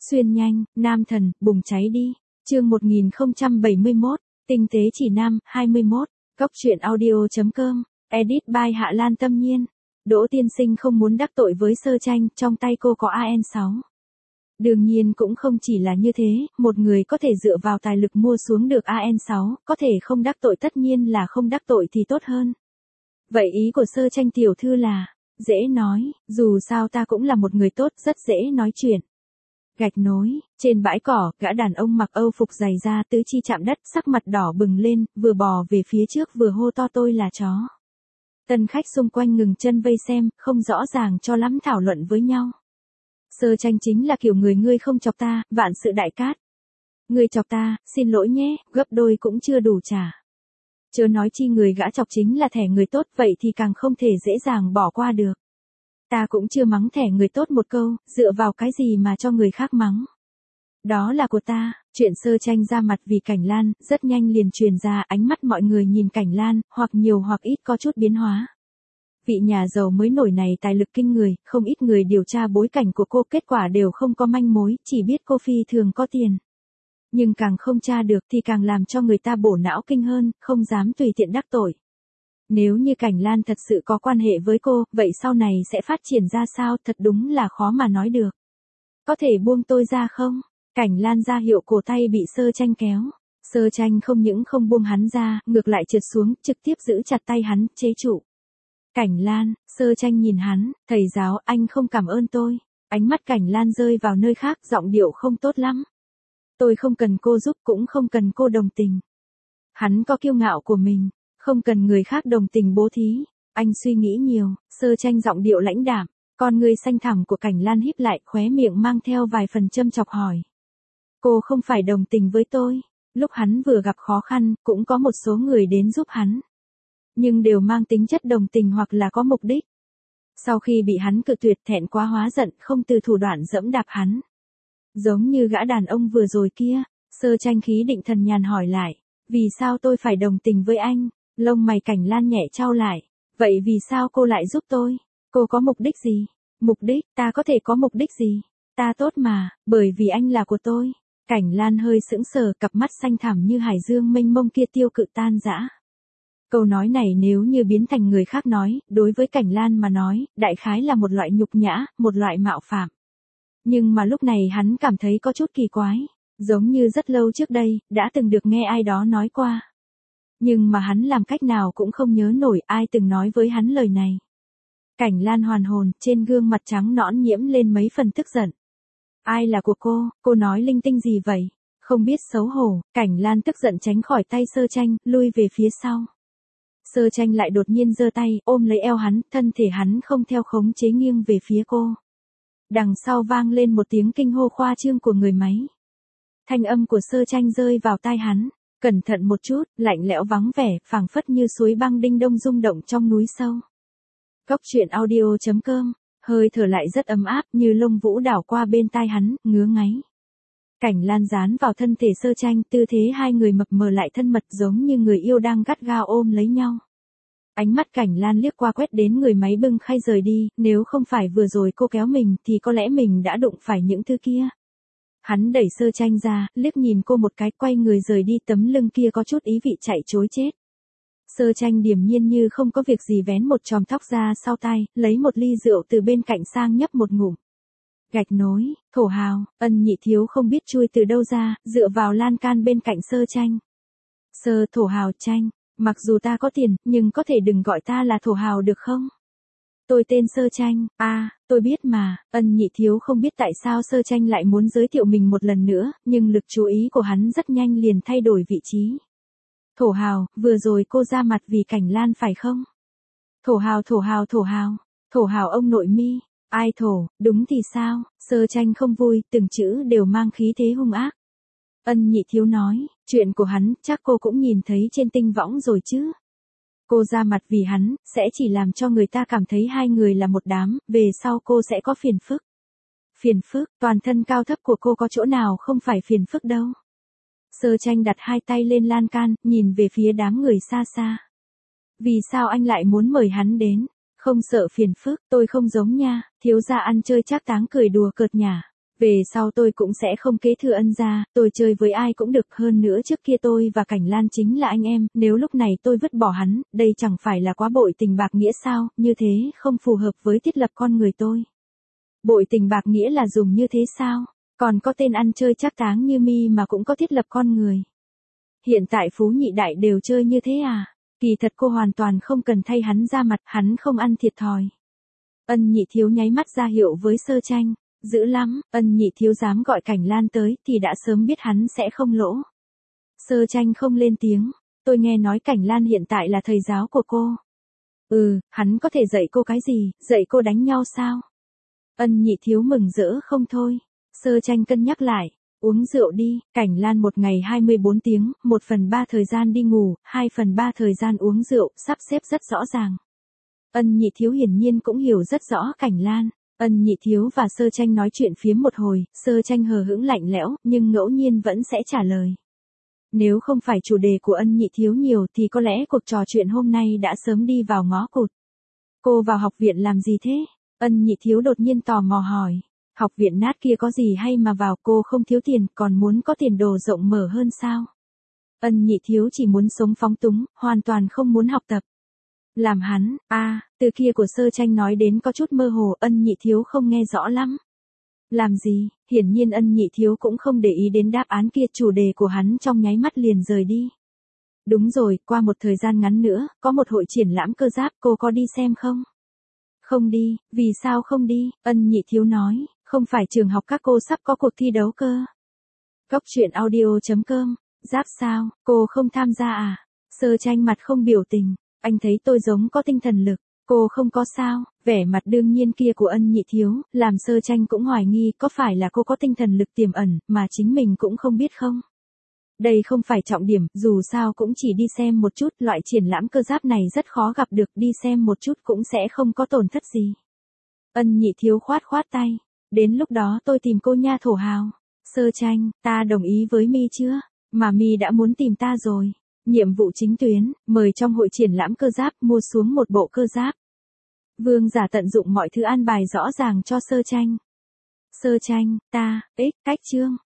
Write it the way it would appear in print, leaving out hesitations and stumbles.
Xuyên nhanh, nam thần, bùng cháy đi. Chương 1071, tinh tế chỉ nam, 21. Cốc truyện audio.com. Edit by Hạ Lan Tâm Nhiên. Đỗ tiên sinh không muốn đắc tội với Sơ Tranh, trong tay cô có AN6. Đương nhiên cũng không chỉ là như thế, một người có thể dựa vào tài lực mua xuống được AN6, có thể không đắc tội tất nhiên là không đắc tội thì tốt hơn. Vậy ý của Sơ Tranh tiểu thư là, dễ nói, dù sao ta cũng là một người tốt, rất dễ nói chuyện. Gạch nối, trên bãi cỏ, gã đàn ông mặc âu phục dày da tứ chi chạm đất, sắc mặt đỏ bừng lên, vừa bò về phía trước vừa hô to tôi là chó. Tân khách xung quanh ngừng chân vây xem, không rõ ràng cho lắm thảo luận với nhau. Sơ Tranh chính là kiểu người ngươi không chọc ta, vạn sự đại cát. Ngươi chọc ta, xin lỗi nhé, gấp đôi cũng chưa đủ trả. Chớ nói chi người gã chọc chính là thẻ người tốt, vậy thì càng không thể dễ dàng bỏ qua được. Ta cũng chưa mắng thẻ người tốt một câu, dựa vào cái gì mà cho người khác mắng. Đó là của ta. Chuyện Sơ Tranh ra mặt vì Cảnh Lan, rất nhanh liền truyền ra, ánh mắt mọi người nhìn Cảnh Lan, hoặc nhiều hoặc ít có chút biến hóa. Vị nhà giàu mới nổi này tài lực kinh người, không ít người điều tra bối cảnh của cô, kết quả đều không có manh mối, chỉ biết cô phi thường có tiền. Nhưng càng không tra được thì càng làm cho người ta bổ não kinh hơn, không dám tùy tiện đắc tội. Nếu như Cảnh Lan thật sự có quan hệ với cô, vậy sau này sẽ phát triển ra sao, thật đúng là khó mà nói được. Có thể buông tôi ra không? Cảnh Lan ra hiệu cổ tay bị Sơ Tranh kéo. Sơ Tranh không những không buông hắn ra, ngược lại trượt xuống, trực tiếp giữ chặt tay hắn, chế trụ. Cảnh Lan, Sơ Tranh nhìn hắn, thầy giáo, anh không cảm ơn tôi. Ánh mắt Cảnh Lan rơi vào nơi khác, giọng điệu không tốt lắm. Tôi không cần cô giúp, cũng không cần cô đồng tình. Hắn có kiêu ngạo của mình, không cần người khác đồng tình bố thí. Anh suy nghĩ nhiều. Sơ Tranh giọng điệu lãnh đạm, con ngươi xanh thẳm của Cảnh Lan híp lại, khóe miệng mang theo vài phần châm chọc hỏi. Cô không phải đồng tình với tôi. Lúc hắn vừa gặp khó khăn, cũng có một số người đến giúp hắn. Nhưng đều mang tính chất đồng tình hoặc là có mục đích. Sau khi bị hắn cự tuyệt, thẹn quá hóa giận, không từ thủ đoạn dẫm đạp hắn. Giống như gã đàn ông vừa rồi kia. Sơ Tranh khí định thần nhàn hỏi lại. Vì sao tôi phải đồng tình với anh? Lông mày Cảnh Lan nhẹ chau lại. Vậy vì sao cô lại giúp tôi? Cô có mục đích gì? Mục đích, ta có thể có mục đích gì? Ta tốt mà, bởi vì anh là của tôi. Cảnh Lan hơi sững sờ, cặp mắt xanh thẳm như hải dương mênh mông kia tiêu cự tan rã. Câu nói này nếu như biến thành người khác nói, đối với Cảnh Lan mà nói, đại khái là một loại nhục nhã, một loại mạo phạm. Nhưng mà lúc này hắn cảm thấy có chút kỳ quái, giống như rất lâu trước đây, đã từng được nghe ai đó nói qua. Nhưng mà hắn làm cách nào cũng không nhớ nổi ai từng nói với hắn lời này. Cảnh Lan hoàn hồn, trên gương mặt trắng nõn nhiễm lên mấy phần tức giận. Ai là của cô nói linh tinh gì vậy? Không biết xấu hổ. Cảnh Lan tức giận tránh khỏi tay Sơ Tranh, lui về phía sau. Sơ Tranh lại đột nhiên giơ tay, ôm lấy eo hắn, thân thể hắn không theo khống chế nghiêng về phía cô. Đằng sau vang lên một tiếng kinh hô khoa trương của người máy. Thanh âm của Sơ Tranh rơi vào tai hắn. Cẩn thận một chút, lạnh lẽo vắng vẻ, phảng phất như suối băng đinh đông rung động trong núi sâu. Cốc truyện audio.com. Hơi thở lại rất ấm áp, như lông vũ đảo qua bên tai hắn, ngứa ngáy. Cảnh Lan dán vào thân thể Sơ Tranh, tư thế hai người mập mờ lại thân mật, giống như người yêu đang gắt gao ôm lấy nhau. Ánh mắt Cảnh Lan liếc qua quét đến người máy bưng khay rời đi, nếu không phải vừa rồi cô kéo mình thì có lẽ mình đã đụng phải những thứ kia. Hắn đẩy Sơ Tranh ra, liếc nhìn cô một cái, quay người rời đi, tấm lưng kia có chút ý vị chạy trối chết. Sơ Tranh điềm nhiên như không có việc gì vén một chòm tóc ra sau tai, lấy một ly rượu từ bên cạnh sang nhấp một ngụm. Gạch nối, thổ hào, Ân Nhị Thiếu không biết chui từ đâu ra, dựa vào lan can bên cạnh Sơ Tranh. Thổ hào Tranh, mặc dù ta có tiền, nhưng có thể đừng gọi ta là thổ hào được không? Tôi tên Sơ Tranh. Tôi biết mà. Ân Nhị Thiếu không biết tại sao Sơ Tranh lại muốn giới thiệu mình một lần nữa, nhưng lực chú ý của hắn rất nhanh liền thay đổi vị trí. Thổ hào, vừa rồi cô ra mặt vì Cảnh Lan phải không? Thổ hào ông nội mi. Ai thổ, đúng thì sao? Sơ Tranh không vui, từng chữ đều mang khí thế hung ác. Ân Nhị Thiếu nói, chuyện của hắn, chắc cô cũng nhìn thấy trên tinh võng rồi chứ. Cô ra mặt vì hắn, sẽ chỉ làm cho người ta cảm thấy hai người là một đám, về sau cô sẽ có phiền phức. Phiền phức, toàn thân cao thấp của cô có chỗ nào không phải phiền phức đâu. Sơ Tranh đặt hai tay lên lan can, nhìn về phía đám người xa xa. Vì sao anh lại muốn mời hắn đến? Không sợ phiền phức, tôi không giống nha. Thiếu gia ăn chơi trác táng cười đùa cợt nhả. Về sau tôi cũng sẽ không kế thừa Ân gia, tôi chơi với ai cũng được, hơn nữa trước kia tôi và Cảnh Lan chính là anh em, nếu lúc này tôi vứt bỏ hắn, đây chẳng phải là quá bội tình bạc nghĩa sao, như thế không phù hợp với thiết lập con người tôi. Bội tình bạc nghĩa là dùng như thế sao? Còn có tên ăn chơi trác táng như mi mà cũng có thiết lập con người. Hiện tại Phú Nhị Đại đều chơi như thế à? Kỳ thật cô hoàn toàn không cần thay hắn ra mặt, hắn không ăn thiệt thòi. Ân Nhị Thiếu nháy mắt ra hiệu với Sơ Tranh. Dữ lắm, Ân Nhị Thiếu dám gọi Cảnh Lan tới thì đã sớm biết hắn sẽ không lỗ. Sơ Tranh không lên tiếng. Tôi nghe nói Cảnh Lan hiện tại là thầy giáo của cô. Hắn có thể dạy cô cái gì, dạy cô đánh nhau sao? Ân Nhị Thiếu mừng rỡ không thôi. Sơ Tranh cân nhắc lại. Uống rượu đi, Cảnh Lan một ngày 24 tiếng, 1/3 thời gian đi ngủ, 2/3 thời gian uống rượu, sắp xếp rất rõ ràng. Ân Nhị Thiếu hiển nhiên cũng hiểu rất rõ Cảnh Lan. Ân Nhị Thiếu và Sơ Tranh nói chuyện phiếm một hồi, Sơ Tranh hờ hững lạnh lẽo, nhưng ngẫu nhiên vẫn sẽ trả lời. Nếu không phải chủ đề của Ân Nhị Thiếu nhiều thì có lẽ cuộc trò chuyện hôm nay đã sớm đi vào ngõ cụt. Cô vào học viện làm gì thế? Ân Nhị Thiếu đột nhiên tò mò hỏi. Học viện nát kia có gì hay mà vào, cô không thiếu tiền, còn muốn có tiền đồ rộng mở hơn sao? Ân Nhị Thiếu chỉ muốn sống phóng túng, hoàn toàn không muốn học tập. Làm hắn, từ kia của Sơ Tranh nói đến có chút mơ hồ, Ân Nhị Thiếu không nghe rõ lắm. Làm gì? Hiển nhiên Ân Nhị Thiếu cũng không để ý đến đáp án kia, chủ đề của hắn trong nháy mắt liền rời đi. Đúng rồi, qua một thời gian ngắn nữa, có một hội triển lãm cơ giáp, cô có đi xem không? Không đi, vì sao không đi? Ân Nhị Thiếu nói, không phải trường học các cô sắp có cuộc thi đấu cơ. Cốc truyện audio.com, giáp sao, cô không tham gia à? Sơ Tranh mặt không biểu tình, anh thấy tôi giống có tinh thần lực, cô không có sao? Vẻ mặt đương nhiên kia của Ân Nhị Thiếu, làm Sơ Tranh cũng hoài nghi có phải là cô có tinh thần lực tiềm ẩn, mà chính mình cũng không biết không? Đây không phải trọng điểm, dù sao cũng chỉ đi xem một chút, loại triển lãm cơ giáp này rất khó gặp được, đi xem một chút cũng sẽ không có tổn thất gì. Ân Nhị Thiếu khoát khoát tay, đến lúc đó tôi tìm cô nha thổ hào. Sơ Tranh, ta đồng ý với mi chưa? Mà mi đã muốn tìm ta rồi. Nhiệm vụ chính tuyến, mời trong hội triển lãm cơ giáp mua xuống một bộ cơ giáp. Vương Giả tận dụng mọi thứ an bài rõ ràng cho Sơ Tranh. Sơ Tranh, cách chương.